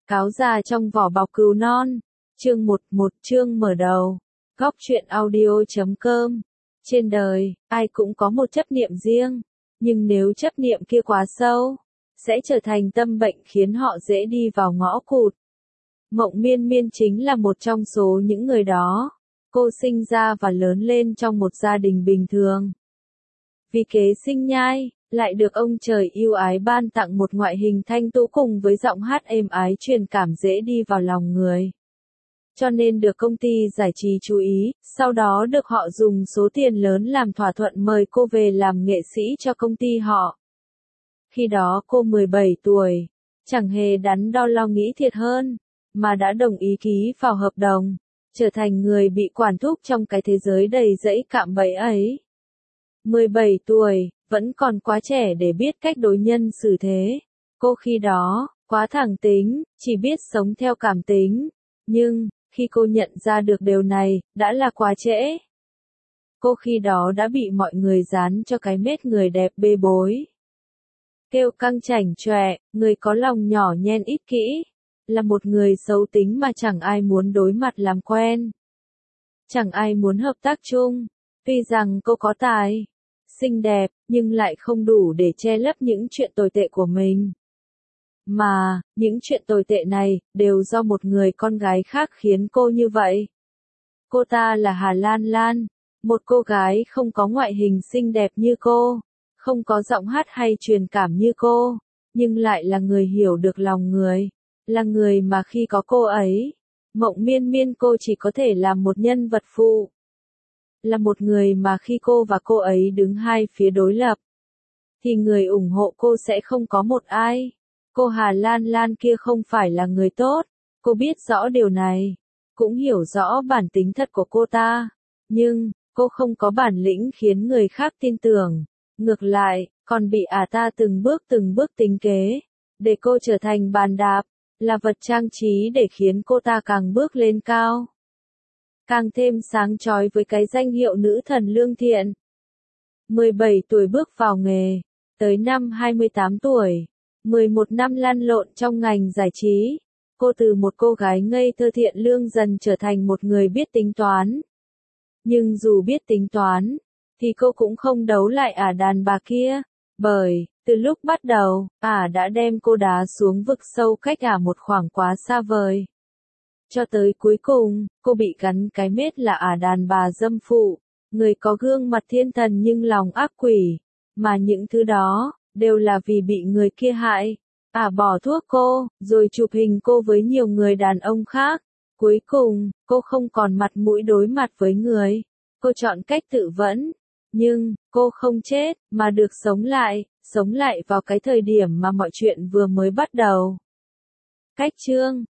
Cáo già trong vỏ bọc cừu non. Chương 11 chương mở đầu. Góc truyện audio.com. Trên đời, ai cũng có một chấp niệm riêng, nhưng nếu chấp niệm kia quá sâu, sẽ trở thành tâm bệnh khiến họ dễ đi vào ngõ cụt. Mộng Miên Miên chính là một trong số những người đó. Cô sinh ra và lớn lên trong một gia đình bình thường. Vì kế sinh nhai, lại được ông trời yêu ái ban tặng một ngoại hình thanh tú cùng với giọng hát êm ái truyền cảm dễ đi vào lòng người. Cho nên được công ty giải trí chú ý, sau đó được họ dùng số tiền lớn làm thỏa thuận mời cô về làm nghệ sĩ cho công ty họ. Khi đó cô 17 tuổi, chẳng hề đắn đo lo nghĩ thiệt hơn, mà đã đồng ý ký vào hợp đồng, trở thành người bị quản thúc trong cái thế giới đầy rẫy cạm bẫy ấy. 17 tuổi, vẫn còn quá trẻ để biết cách đối nhân xử thế. Cô khi đó, quá thẳng tính, chỉ biết sống theo cảm tính. Nhưng, khi cô nhận ra được điều này, đã là quá trễ. Cô khi đó đã bị mọi người dán cho cái mết người đẹp bê bối. Kêu căng chảnh chọe, người có lòng nhỏ nhen ích kỷ. Là một người xấu tính mà chẳng ai muốn đối mặt làm quen. Chẳng ai muốn hợp tác chung. Tuy rằng cô có tài, xinh đẹp, nhưng lại không đủ để che lấp những chuyện tồi tệ của mình. Mà, những chuyện tồi tệ này, đều do một người con gái khác khiến cô như vậy. Cô ta là Hà Lan Lan, một cô gái không có ngoại hình xinh đẹp như cô, không có giọng hát hay truyền cảm như cô, nhưng lại là người hiểu được lòng người, là người mà khi có cô ấy, Mộng Miên Miên cô chỉ có thể làm một nhân vật phụ. Là một người mà khi cô và cô ấy đứng hai phía đối lập, thì người ủng hộ cô sẽ không có một ai. Cô Hà Lan Lan kia không phải là người tốt, cô biết rõ điều này, cũng hiểu rõ bản tính thật của cô ta, nhưng, cô không có bản lĩnh khiến người khác tin tưởng, ngược lại, còn bị ta từng bước tính kế, để cô trở thành bàn đạp, là vật trang trí để khiến cô ta càng bước lên cao. Càng thêm sáng chói với cái danh hiệu nữ thần lương thiện. 17 tuổi bước vào nghề, tới năm 28 tuổi. 11 năm lăn lộn trong ngành giải trí, cô từ một cô gái ngây thơ thiện lương dần trở thành một người biết tính toán. Nhưng dù biết tính toán, thì cô cũng không đấu lại đàn bà kia, bởi, từ lúc bắt đầu, đã đem cô đá xuống vực sâu cách một khoảng quá xa vời. Cho tới cuối cùng, cô bị gắn cái mết là đàn bà dâm phụ, người có gương mặt thiên thần nhưng lòng ác quỷ, mà những thứ đó đều là vì bị người kia hại. Bỏ thuốc cô, rồi chụp hình cô với nhiều người đàn ông khác. Cuối cùng, cô không còn mặt mũi đối mặt với người. Cô chọn cách tự vẫn. Nhưng, cô không chết, mà được sống lại vào cái thời điểm mà mọi chuyện vừa mới bắt đầu. Cách chương